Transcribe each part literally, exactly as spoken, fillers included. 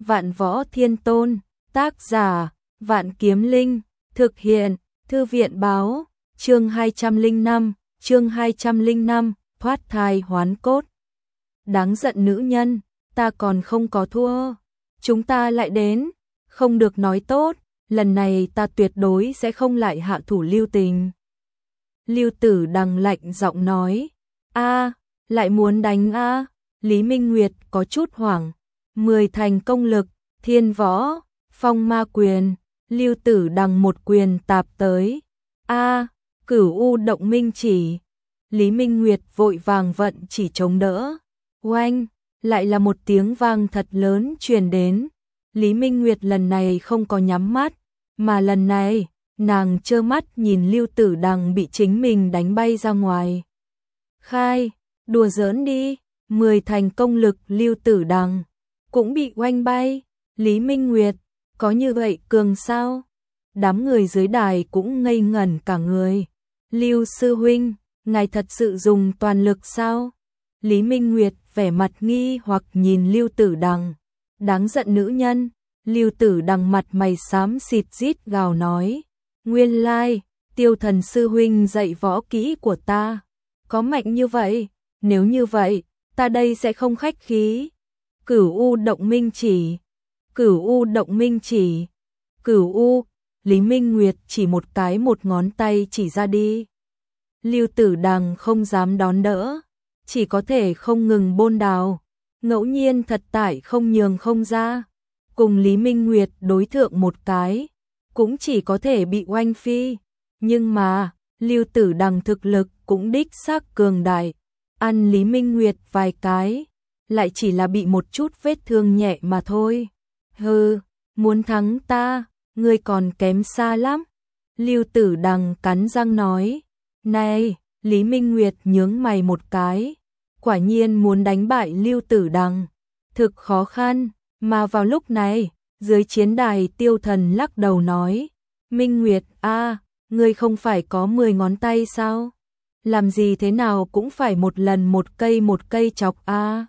Vạn Võ Thiên Tôn, tác giả, Vạn Kiếm Linh, thực hiện, Thư viện báo, chương hai trăm lẻ năm, chương hai trăm lẻ năm, thoát thai hoán cốt. Đáng giận nữ nhân, ta còn không có thua, chúng ta lại đến, không được nói tốt, lần này ta tuyệt đối sẽ không lại hạ thủ lưu tình. Lưu Tử Đằng lạnh giọng nói, a, lại muốn đánh a? Lý Minh Nguyệt có chút hoảng. Mười thành công lực, thiên võ, phong ma quyền, Lưu Tử Đằng một quyền tạp tới. A, Cửu U động minh chỉ. Lý Minh Nguyệt vội vàng vận chỉ chống đỡ. Oanh, lại là một tiếng vang thật lớn truyền đến. Lý Minh Nguyệt lần này không có nhắm mắt, mà lần này, nàng trơ mắt nhìn Lưu Tử Đằng bị chính mình đánh bay ra ngoài. Khai, đùa giỡn đi, mười thành công lực Lưu Tử Đằng cũng bị oanh bay. Lý Minh Nguyệt, có như vậy cường sao? Đám người dưới đài cũng ngây ngẩn cả người. Lưu sư huynh, ngài thật sự dùng toàn lực sao? Lý Minh Nguyệt vẻ mặt nghi hoặc nhìn Lưu Tử Đằng. Đáng giận nữ nhân. Lưu Tử Đằng mặt mày xám xịt rít gào nói, nguyên lai, Tiêu Thần sư huynh dạy võ kỹ của ta có mạnh như vậy, nếu như vậy, ta đây sẽ không khách khí. Cửu U động minh chỉ, Cửu U động minh chỉ, Cửu U. Lý Minh Nguyệt chỉ một cái một ngón tay chỉ ra đi. Lưu Tử Đằng không dám đón đỡ, chỉ có thể không ngừng bôn đào, ngẫu nhiên thật tại không nhường không ra. Cùng Lý Minh Nguyệt đối thượng một cái, cũng chỉ có thể bị oanh phi. Nhưng mà, Lưu Tử Đằng thực lực cũng đích xác cường đại, ăn Lý Minh Nguyệt vài cái, lại chỉ là bị một chút vết thương nhẹ mà thôi. Hừ, muốn thắng ta, ngươi còn kém xa lắm. Lưu Tử Đằng cắn răng nói. Này, Lý Minh Nguyệt nhướng mày một cái, quả nhiên muốn đánh bại Lưu Tử Đằng, thực khó khăn. Mà vào lúc này, dưới chiến đài Tiêu Thần lắc đầu nói, Minh Nguyệt a, ngươi không phải có mười ngón tay sao? Làm gì thế nào cũng phải một lần một cây một cây chọc a.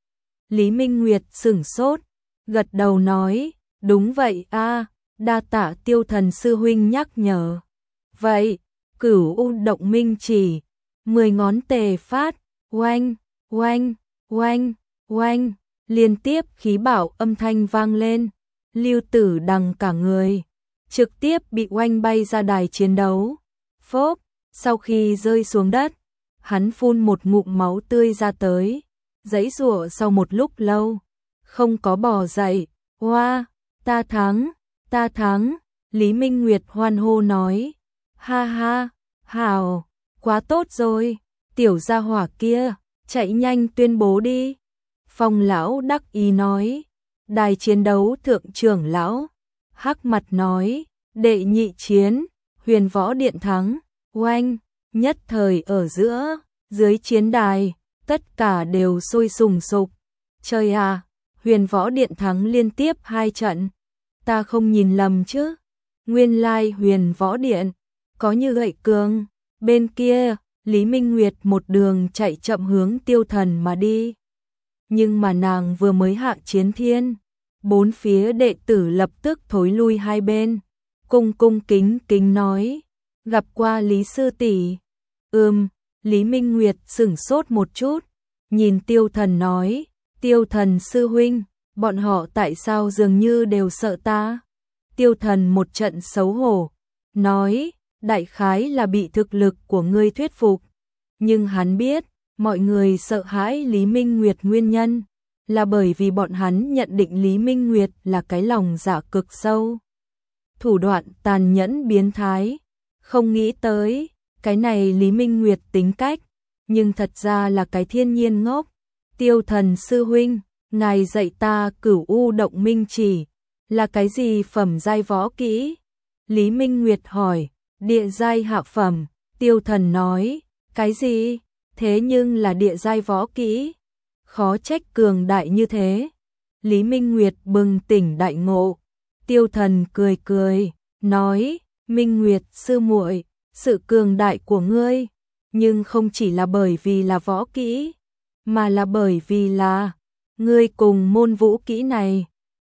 Lý Minh Nguyệt sửng sốt, gật đầu nói, đúng vậy a, đa tạ Tiêu Thần sư huynh nhắc nhở. Vậy, Cửu U động minh chỉ, mười ngón tề phát, oanh, oanh, oanh, oanh. Liên tiếp khí bảo âm thanh vang lên, Lưu Tử Đằng cả người trực tiếp bị oanh bay ra đài chiến đấu. Phốp, sau khi rơi xuống đất, hắn phun một ngụm máu tươi ra tới, giãy giụa sau một lúc lâu, không có bò dậy. Oa, ta thắng, ta thắng. Lý Minh Nguyệt hoan hô nói, ha ha, hào, quá tốt rồi, tiểu gia hỏa kia, chạy nhanh tuyên bố đi. Phong lão đắc ý nói, đài chiến đấu thượng trưởng lão, hắc mặt nói, đệ nhị chiến, Huyền Võ Điện thắng. Oanh, nhất thời ở giữa, dưới chiến đài, tất cả đều sôi sùng sục. Trời à, Huyền Võ Điện thắng liên tiếp hai trận, ta không nhìn lầm chứ? Nguyên lai Huyền Võ Điện có như vậy cường. Bên kia, Lý Minh Nguyệt một đường chạy chậm hướng Tiêu Thần mà đi. Nhưng mà nàng vừa mới hạ chiến thiên, bốn phía đệ tử lập tức thối lui hai bên, cung cung kính kính nói, gặp qua Lý sư tỷ. Ừm, Lý Minh Nguyệt sửng sốt một chút, nhìn Tiêu Thần nói, Tiêu Thần sư huynh, bọn họ tại sao dường như đều sợ ta? Tiêu Thần một trận xấu hổ, nói, đại khái là bị thực lực của ngươi thuyết phục, nhưng hắn biết, mọi người sợ hãi Lý Minh Nguyệt nguyên nhân là bởi vì bọn hắn nhận định Lý Minh Nguyệt là cái lòng dạ cực sâu, thủ đoạn tàn nhẫn biến thái. Không nghĩ tới, cái này Lý Minh Nguyệt tính cách, nhưng thật ra là cái thiên nhiên ngốc. Tiêu Thần sư huynh, ngài dạy ta Cửu U động minh chỉ, là cái gì phẩm giai võ kỹ? Lý Minh Nguyệt hỏi. Địa giai hạ phẩm. Tiêu Thần nói, cái gì? Thế nhưng là địa giai võ kỹ, khó trách cường đại như thế. Lý Minh Nguyệt bừng tỉnh đại ngộ. Tiêu Thần cười cười, nói, Minh Nguyệt sư muội, sự cường đại của ngươi, nhưng không chỉ là bởi vì là võ kỹ, mà là bởi vì là ngươi cùng môn vũ kỹ này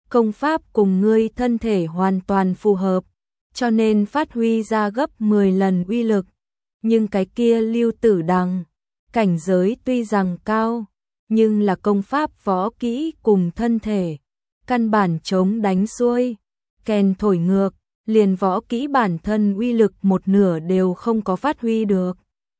công pháp cùng ngươi thân thể hoàn toàn phù hợp, cho nên phát huy ra gấp mười lần uy lực. Nhưng cái kia Lưu Tử Đằng, cảnh giới tuy rằng cao, nhưng là công pháp võ kỹ cùng thân thể, căn bản chống đánh xuôi, kèn thổi ngược, liền võ kỹ bản thân uy lực một nửa đều không có phát huy được.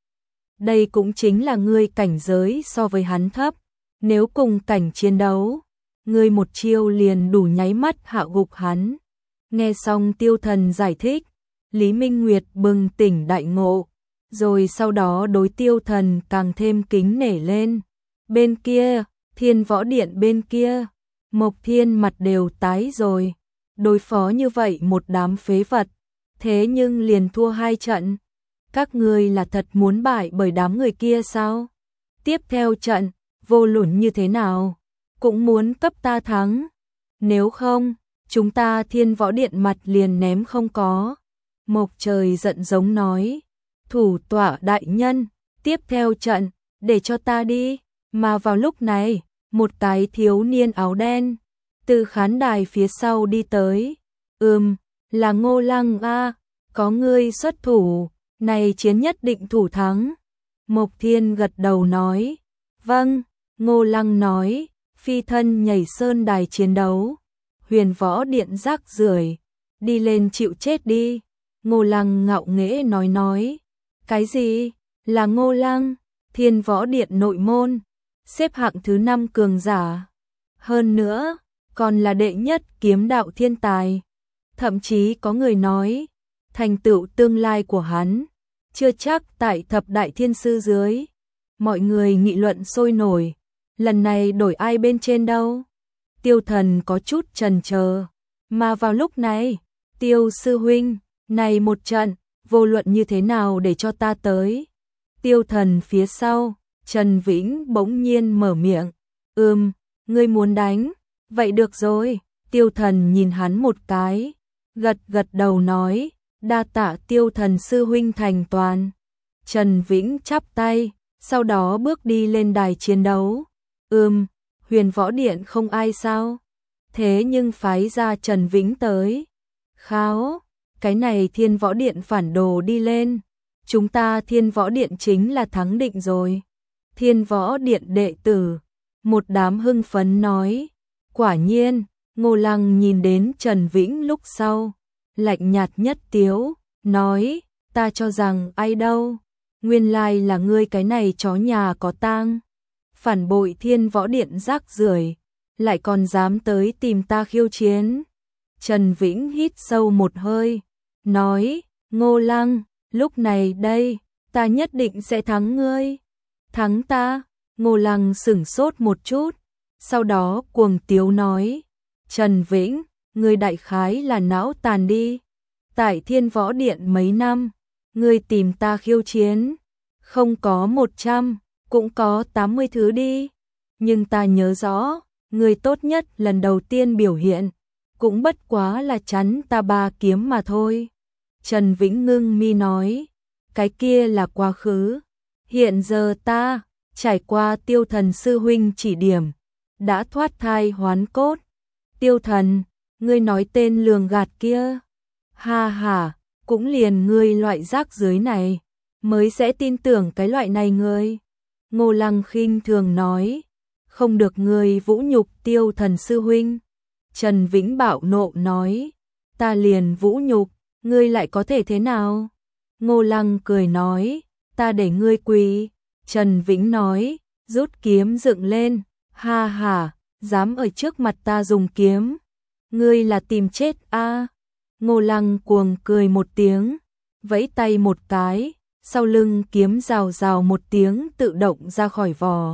Đây cũng chính là ngươi cảnh giới so với hắn thấp, nếu cùng cảnh chiến đấu, ngươi một chiêu liền đủ nháy mắt hạ gục hắn. Nghe xong Tiêu Thần giải thích, Lý Minh Nguyệt bừng tỉnh đại ngộ, rồi sau đó đối Tiêu Thần càng thêm kính nể lên. Bên kia, Thiên Võ Điện bên kia, Mộc Thiên mặt đều tái rồi, đối phó như vậy một đám phế vật, thế nhưng liền thua hai trận. Các ngươi là thật muốn bại bởi đám người kia sao? Tiếp theo trận, vô luận như thế nào, cũng muốn cấp ta thắng. Nếu không, chúng ta Thiên Võ Điện mặt liền ném không có. Mộc Trời giận giống nói, thủ tọa đại nhân, tiếp theo trận, để cho ta đi. Mà vào lúc này, một cái thiếu niên áo đen, từ khán đài phía sau đi tới. Ừm, là Ngô Lăng a, có ngươi xuất thủ, này chiến nhất định thủ thắng. Mộc Thiên gật đầu nói, vâng. Ngô Lăng nói, phi thân nhảy sơn đài chiến đấu, Huyền Võ Điện rác rưởi, đi lên chịu chết đi. Ngô Lăng ngạo nghễ nói nói, cái gì? Là Ngô Lăng, Thiên Võ Điện nội môn, xếp hạng thứ năm cường giả. Hơn nữa, còn là đệ nhất kiếm đạo thiên tài. Thậm chí có người nói, thành tựu tương lai của hắn, chưa chắc tại thập đại thiên sư dưới. Mọi người nghị luận sôi nổi, lần này đổi ai bên trên đâu? Tiêu Thần có chút chần chờ, mà vào lúc này, Tiêu sư huynh, này một trận, vô luận như thế nào để cho ta tới? Tiêu Thần phía sau, Trần Vĩnh bỗng nhiên mở miệng, ừm, ngươi muốn đánh, vậy được rồi. Tiêu Thần nhìn hắn một cái, gật gật đầu nói, đa tạ Tiêu Thần sư huynh thành toàn. Trần Vĩnh chắp tay, sau đó bước đi lên đài chiến đấu. Ừm, Huyền Võ Điện không ai sao? Thế nhưng phái ra Trần Vĩnh tới. Kháo, cái này Thiên Võ Điện phản đồ đi lên. Chúng ta Thiên Võ Điện chính là thắng định rồi. Thiên Võ Điện đệ tử, một đám hưng phấn nói. Quả nhiên, Ngô Lăng nhìn đến Trần Vĩnh lúc sau, lạnh nhạt nhất tiếu, nói, ta cho rằng ai đâu, nguyên lai là ngươi cái này chó nhà có tang, phản bội Thiên Võ Điện rác rưởi, lại còn dám tới tìm ta khiêu chiến. Trần Vĩnh hít sâu một hơi, nói, Ngô Lăng, lúc này đây, ta nhất định sẽ thắng ngươi. Thắng ta? Ngô Lăng sửng sốt một chút, sau đó cuồng tiếu nói, Trần Vĩnh, ngươi đại khái là não tàn đi. Tại Thiên Võ Điện mấy năm, ngươi tìm ta khiêu chiến, không có một trăm, cũng có tám mươi thứ đi. Nhưng ta nhớ rõ, ngươi tốt nhất lần đầu tiên biểu hiện, cũng bất quá là chắn ta ba kiếm mà thôi. Trần Vĩnh ngưng mi nói, cái kia là quá khứ. Hiện giờ ta, trải qua Tiêu Thần sư huynh chỉ điểm, đã thoát thai hoán cốt. Tiêu Thần, ngươi nói tên lường gạt kia. Ha ha, cũng liền ngươi loại rác dưới này, mới sẽ tin tưởng cái loại này ngươi. Ngô Lăng khinh thường nói, không được ngươi vũ nhục Tiêu Thần sư huynh. Trần Vĩnh bạo nộ nói, ta liền vũ nhục, ngươi lại có thể thế nào? Ngô Lăng cười nói, ta để ngươi quỳ. Trần Vĩnh nói, rút kiếm dựng lên, ha ha, dám ở trước mặt ta dùng kiếm, ngươi là tìm chết a? À? Ngô Lăng cuồng cười một tiếng, vẫy tay một cái, sau lưng kiếm rào rào một tiếng tự động ra khỏi vò.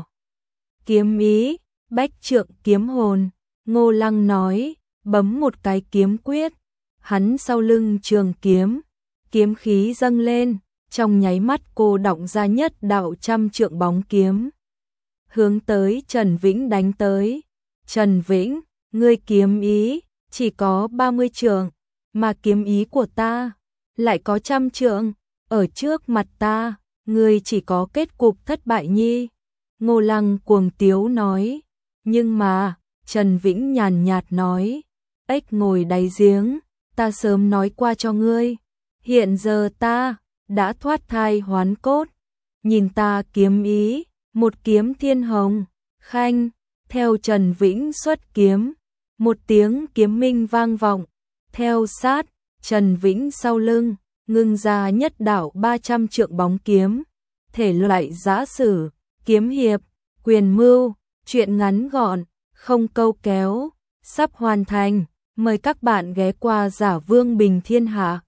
Kiếm ý, bách trượng kiếm hồn. Ngô Lăng nói, bấm một cái kiếm quyết, hắn sau lưng trường kiếm, kiếm khí dâng lên, trong nháy mắt cô đọng ra nhất đạo trăm trượng bóng kiếm, hướng tới Trần Vĩnh đánh tới. Trần Vĩnh, ngươi kiếm ý chỉ có ba mươi trượng, mà kiếm ý của ta lại có trăm trượng, ở trước mặt ta, ngươi chỉ có kết cục thất bại nhi. Ngô Lăng cuồng tiếu nói, nhưng mà, Trần Vĩnh nhàn nhạt nói, ếch ngồi đáy giếng, ta sớm nói qua cho ngươi, hiện giờ ta đã thoát thai hoán cốt, nhìn ta kiếm ý, một kiếm thiên hồng, khanh, theo Trần Vĩnh xuất kiếm, một tiếng kiếm minh vang vọng, theo sát, Trần Vĩnh sau lưng, ngưng ra nhất đạo ba trăm trượng bóng kiếm, thể loại giã sử, kiếm hiệp, quyền mưu, truyện ngắn gọn, không câu kéo, sắp hoàn thành, mời các bạn ghé qua Giả Vương Bình Thiên Hạ.